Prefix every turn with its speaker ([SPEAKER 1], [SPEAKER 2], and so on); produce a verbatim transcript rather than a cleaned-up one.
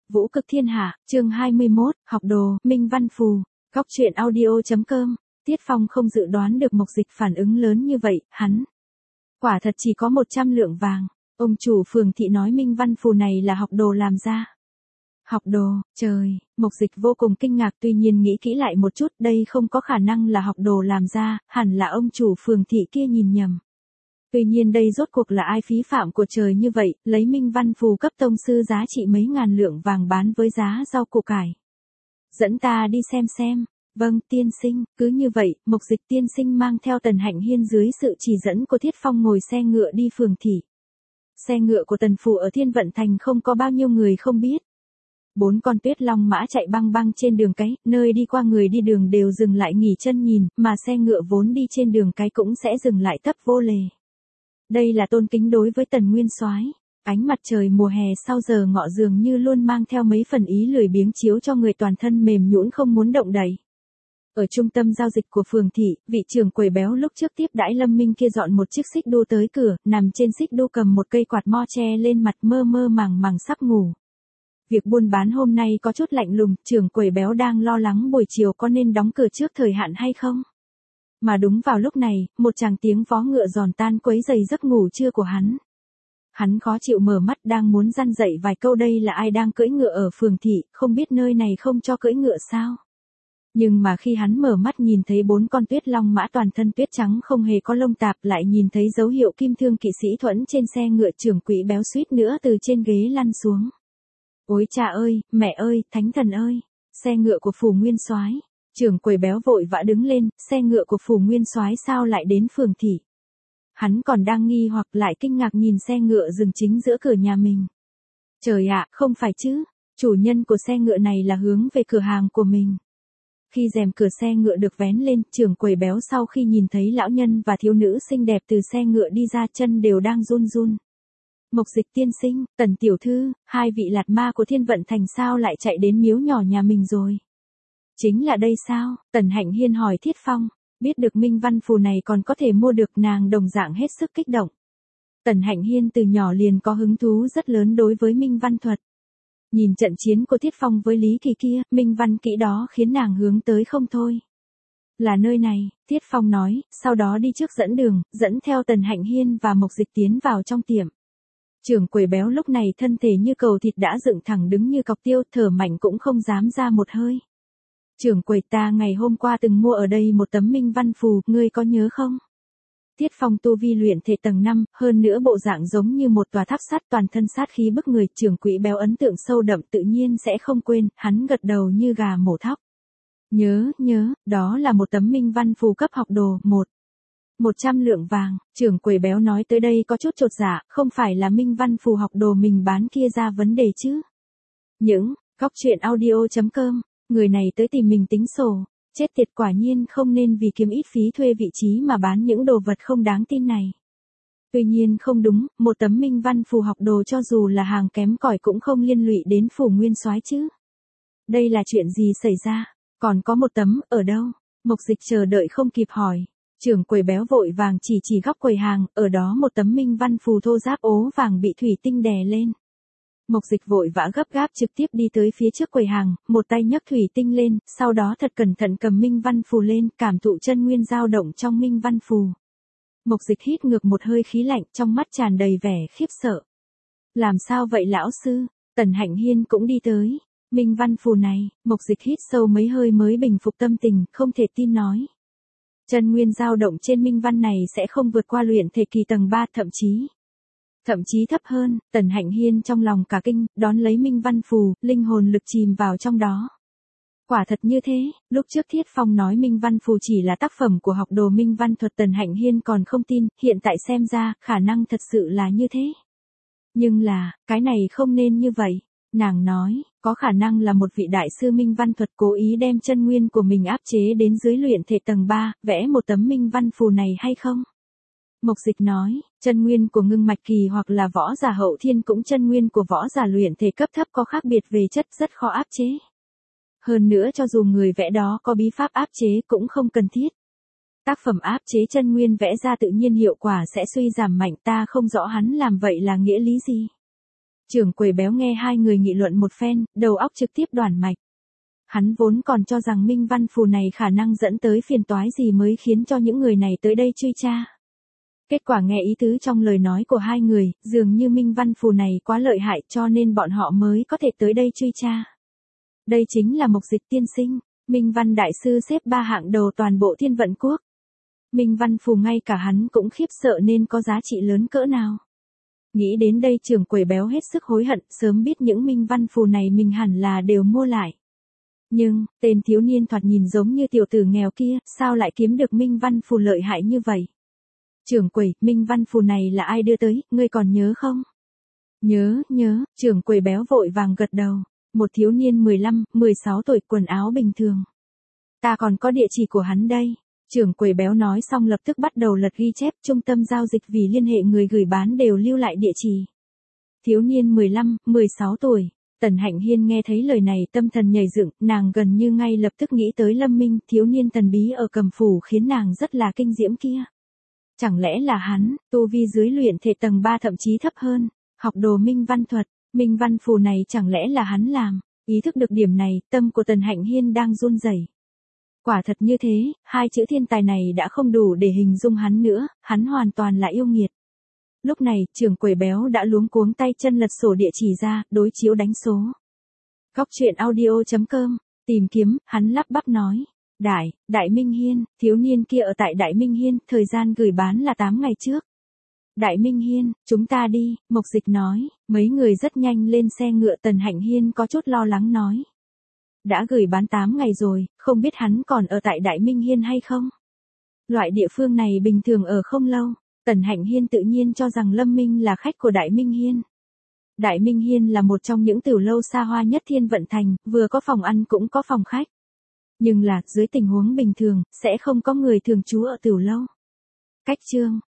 [SPEAKER 1] Vũ Cực Thiên Hạ, chương hai mươi mốt, học đồ, Minh Văn Phù, góc truyện audio.com. Tiết Phong không dự đoán được Mộc Dịch phản ứng lớn như vậy, hắn quả thật chỉ có một trăm lượng vàng. Ông chủ phường thị nói Minh Văn Phù này là học đồ làm ra. Học đồ, trời, Mộc Dịch vô cùng kinh ngạc, tuy nhiên nghĩ kỹ lại một chút, đây không có khả năng là học đồ làm ra, hẳn là ông chủ phường thị kia nhìn nhầm. Tuy nhiên đây rốt cuộc là ai phí phạm của trời như vậy, lấy Minh Văn Phù cấp tông sư giá trị mấy ngàn lượng vàng bán với giá rau củ cải. Dẫn ta đi xem xem. Vâng, tiên sinh, cứ như vậy, Mộc Dịch tiên sinh mang theo Tần Hạnh Hiên dưới sự chỉ dẫn của Thiết Phong ngồi xe ngựa đi phường thị. Xe ngựa của Tần Phủ ở Thiên Vận Thành không có bao nhiêu người không biết. Bốn con tuyết long mã chạy băng băng trên đường cái, nơi đi qua người đi đường đều dừng lại nghỉ chân nhìn, mà xe ngựa vốn đi trên đường cái cũng sẽ dừng lại tấp vô lề. Đây là tôn kính đối với Tần Nguyên Soái. Ánh mặt trời mùa hè sau giờ ngọ dường như luôn mang theo mấy phần ý lười biếng chiếu cho người toàn thân mềm nhũn không muốn động đậy. Ở trung tâm giao dịch của phường thị, vị trưởng quầy béo lúc trước tiếp đãi Lâm Minh kia dọn một chiếc xích đu tới cửa, nằm trên xích đu cầm một cây quạt mo che lên mặt, mơ mơ màng màng sắp ngủ. Việc buôn bán hôm nay có chút lạnh lùng, trưởng quầy béo đang lo lắng buổi chiều có nên đóng cửa trước thời hạn hay không. Mà đúng vào lúc này, một tràng tiếng vó ngựa giòn tan quấy rầy giấc ngủ trưa của hắn. Hắn khó chịu mở mắt, đang muốn răn dậy vài câu đây là ai đang cưỡi ngựa ở phường thị, không biết nơi này không cho cưỡi ngựa sao. Nhưng mà khi hắn mở mắt nhìn thấy bốn con tuyết long mã toàn thân tuyết trắng không hề có lông tạp, lại nhìn thấy dấu hiệu kim thương kỵ sĩ thuẫn trên xe ngựa, trưởng quỹ béo suýt nữa từ trên ghế lăn xuống. Ôi cha ơi, mẹ ơi, thánh thần ơi, xe ngựa của Phủ Nguyên Soái. Trưởng quầy béo vội vã đứng lên, xe ngựa của Phủ Nguyên Soái sao lại đến phường thị. Hắn còn đang nghi hoặc lại kinh ngạc nhìn xe ngựa dừng chính giữa cửa nhà mình. Trời ạ, không phải chứ, chủ nhân của xe ngựa này là hướng về cửa hàng của mình. Khi rèm cửa xe ngựa được vén lên, trưởng quầy béo sau khi nhìn thấy lão nhân và thiếu nữ xinh đẹp từ xe ngựa đi ra, chân đều đang run run. Mộc Dịch tiên sinh, Tần tiểu thư, hai vị lạt ma của Thiên Vận Thành sao lại chạy đến miếu nhỏ nhà mình rồi? Chính là đây sao? Tần Hạnh Hiên hỏi Thiết Phong. Biết được Minh Văn Phù này còn có thể mua được, nàng đồng dạng hết sức kích động. Tần Hạnh Hiên từ nhỏ liền có hứng thú rất lớn đối với Minh Văn thuật. Nhìn trận chiến của Thiết Phong với Lý Kỳ kia, Minh Văn kỹ đó khiến nàng hướng tới không thôi. Là nơi này, Thiết Phong nói, sau đó đi trước dẫn đường, dẫn theo Tần Hạnh Hiên và Mộc Dịch tiến vào trong tiệm. Trưởng quầy béo lúc này thân thể như cầu thịt đã dựng thẳng đứng như cọc tiêu, thở mạnh cũng không dám ra một hơi. Trưởng quầy, ta ngày hôm qua từng mua ở đây một tấm Minh Văn Phù, ngươi có nhớ không? Thiết Phong tu vi luyện thể tầng năm, hơn nữa bộ dạng giống như một tòa tháp sắt, toàn thân sát khí bức người, trưởng quỹ béo ấn tượng sâu đậm tự nhiên sẽ không quên, hắn gật đầu như gà mổ thóc. Nhớ, nhớ, đó là một tấm Minh Văn Phù cấp học đồ, một. một trăm lượng vàng, trưởng quầy béo nói tới đây có chút chột dạ, không phải là Minh Văn Phù học đồ mình bán kia ra vấn đề chứ. Những, góc truyện audio.com, người này tới tìm mình tính sổ. Chết tiệt, quả nhiên không nên vì kiếm ít phí thuê vị trí mà bán những đồ vật không đáng tin này. Tuy nhiên không đúng, một tấm Minh Văn Phù học đồ cho dù là hàng kém cỏi cũng không liên lụy đến Phủ Nguyên Soái chứ. Đây là chuyện gì xảy ra? Còn có một tấm, ở đâu? Mộc Dịch chờ đợi không kịp hỏi. Trưởng quầy béo vội vàng chỉ chỉ góc quầy hàng, ở đó một tấm Minh Văn Phù thô ráp ố vàng bị thủy tinh đè lên. Mộc Dịch vội vã gấp gáp trực tiếp đi tới phía trước quầy hàng, một tay nhấc thủy tinh lên, sau đó thật cẩn thận cầm Minh Văn Phù lên, cảm thụ chân nguyên dao động trong Minh Văn Phù. Mộc Dịch hít ngược một hơi khí lạnh, trong mắt tràn đầy vẻ khiếp sợ. Làm sao vậy lão sư? Tần Hạnh Hiên cũng đi tới. Minh Văn Phù này, Mộc Dịch hít sâu mấy hơi mới bình phục tâm tình, không thể tin nói. Chân nguyên dao động trên Minh Văn này sẽ không vượt qua luyện thể kỳ tầng ba, thậm chí Thậm chí thấp hơn. Tần Hạnh Hiên trong lòng cả kinh, đón lấy Minh Văn Phù, linh hồn lực chìm vào trong đó. Quả thật như thế, lúc trước Thiết Phong nói Minh Văn Phù chỉ là tác phẩm của học đồ Minh Văn thuật, Tần Hạnh Hiên còn không tin, hiện tại xem ra, khả năng thật sự là như thế. Nhưng là, cái này không nên như vậy. Nàng nói, có khả năng là một vị đại sư Minh Văn thuật cố ý đem chân nguyên của mình áp chế đến dưới luyện thể tầng ba, vẽ một tấm Minh Văn Phù này hay không? Mộc Dịch nói, chân nguyên của ngưng mạch kỳ hoặc là võ giả hậu thiên cũng chân nguyên của võ giả luyện thể cấp thấp có khác biệt về chất, rất khó áp chế. Hơn nữa cho dù người vẽ đó có bí pháp áp chế cũng không cần thiết. Tác phẩm áp chế chân nguyên vẽ ra tự nhiên hiệu quả sẽ suy giảm mạnh, ta không rõ hắn làm vậy là nghĩa lý gì. Trưởng quầy béo nghe hai người nghị luận một phen, đầu óc trực tiếp đoản mạch. Hắn vốn còn cho rằng Minh Văn Phù này khả năng dẫn tới phiền toái gì mới khiến cho những người này tới đây truy tra. Kết quả nghe ý tứ trong lời nói của hai người, dường như Minh Văn Phù này quá lợi hại cho nên bọn họ mới có thể tới đây truy tra. Đây chính là Mộc Dịch tiên sinh, Minh Văn Đại Sư xếp ba hạng đầu toàn bộ Thiên Vận Quốc. Minh Văn Phù ngay cả hắn cũng khiếp sợ nên có giá trị lớn cỡ nào. Nghĩ đến đây trưởng quầy béo hết sức hối hận, sớm biết những Minh Văn Phù này mình hẳn là đều mua lại. Nhưng, tên thiếu niên thoạt nhìn giống như tiểu tử nghèo kia, sao lại kiếm được Minh Văn Phù lợi hại như vậy? Trưởng quầy, Minh Văn Phù này là ai đưa tới, ngươi còn nhớ không? Nhớ, nhớ, trưởng quầy béo vội vàng gật đầu. Một thiếu niên mười lăm, mười sáu tuổi, quần áo bình thường. Ta còn có địa chỉ của hắn đây. Trưởng quầy béo nói xong lập tức bắt đầu lật ghi chép, trung tâm giao dịch vì liên hệ người gửi bán đều lưu lại địa chỉ. Thiếu niên mười lăm, mười sáu tuổi. Tần Hạnh Hiên nghe thấy lời này tâm thần nhảy dựng, nàng gần như ngay lập tức nghĩ tới Lâm Minh, thiếu niên thần bí ở Cầm Phủ khiến nàng rất là kinh diễm kia. Chẳng lẽ là hắn, tu vi dưới luyện thể tầng ba thậm chí thấp hơn, học đồ Minh Văn thuật, Minh Văn Phù này chẳng lẽ là hắn làm? Ý thức được điểm này, tâm của Tần Hạnh Hiên đang run rẩy. Quả thật như thế, hai chữ thiên tài này đã không đủ để hình dung hắn nữa, hắn hoàn toàn là yêu nghiệt. Lúc này, trưởng quầy béo đã luống cuống tay chân lật sổ địa chỉ ra, đối chiếu đánh số. Góc truyện audio chấm com, tìm kiếm, hắn lắp bắp nói. Đại, Đại Minh Hiên, thiếu niên kia ở tại Đại Minh Hiên, thời gian gửi bán là tám ngày trước. Đại Minh Hiên, chúng ta đi, Mộc Dịch nói, mấy người rất nhanh lên xe ngựa. Tần Hạnh Hiên có chút lo lắng nói. Đã gửi bán tám ngày rồi, không biết hắn còn ở tại Đại Minh Hiên hay không? Loại địa phương này bình thường ở không lâu, Tần Hạnh Hiên tự nhiên cho rằng Lâm Minh là khách của Đại Minh Hiên. Đại Minh Hiên là một trong những tiểu lâu xa hoa nhất Thiên Vận Thành, vừa có phòng ăn cũng có phòng khách. Nhưng là, dưới tình huống bình thường, sẽ không có người thường trú ở tiểu lâu. Cách chương